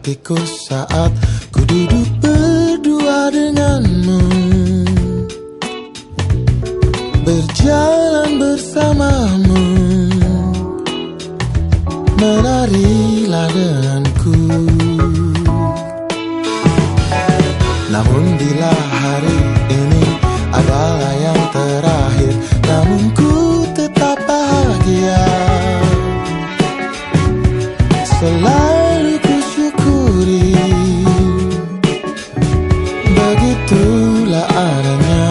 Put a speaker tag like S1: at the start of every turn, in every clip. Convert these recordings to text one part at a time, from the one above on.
S1: hatiku saat ku duduk berdua denganmu, berjalan bersamamu, menarilah denganku. Namun bila hari ini adalah yang terakhir, namun ku tetap bahagia. Selalu ku syukuri, begitulah adanya.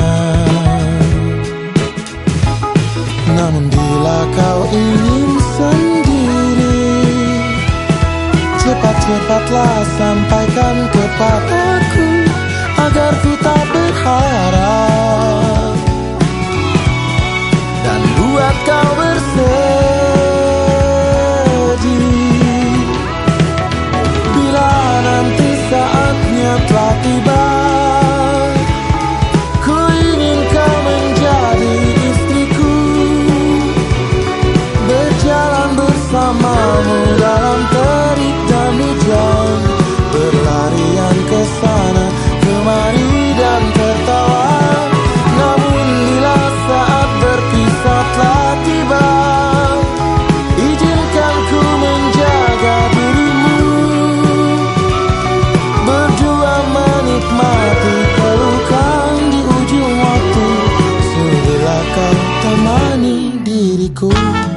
S1: Namun bila kau ingin sendiri, cepat-cepatlah sampaikan kepadaku, agar ku tak berharap dan buat kau bersedih. Bila nanti saatnya telah tiba, ku ingin kau menjadi istriku, berjalan bersamamu dalam terik dan hujan, berlarian ke sana kemari dan tertawa. Namun bila saat berpisah telah tiba, izinkan ku menjaga dirimu, berdua menikmati pelukan di ujung waktu. Sudilah kau temani diriku.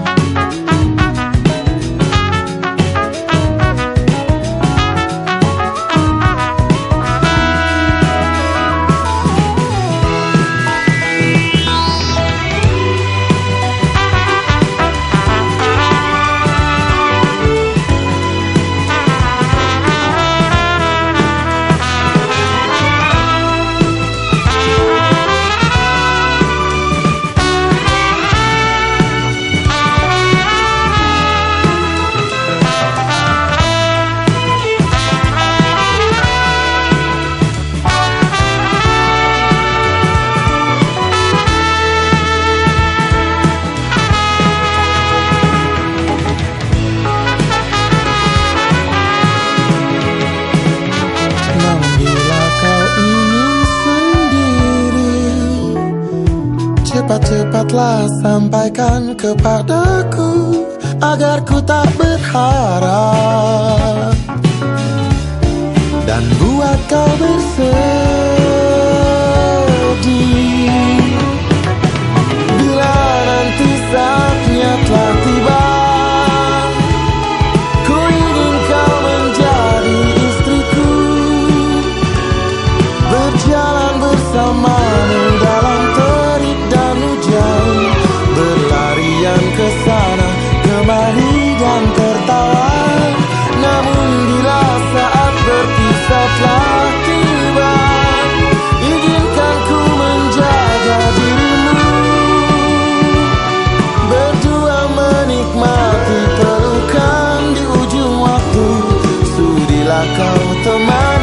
S1: Cepat-cepatlah sampaikan kepadaku, agar ku tak berharap dan buat kau bersedih. Bila nanti saatnya telah tiba, ku ingin kau menjadi istriku, berjalan bersamamu dalam terik dan hujan, berlarian ke sana kemari dan tertawa. Namun bila saat berpisah telah tiba, izinkan ku menjaga dirimu, berdua menikmati pelukan di ujung waktu. Sudilah kau temani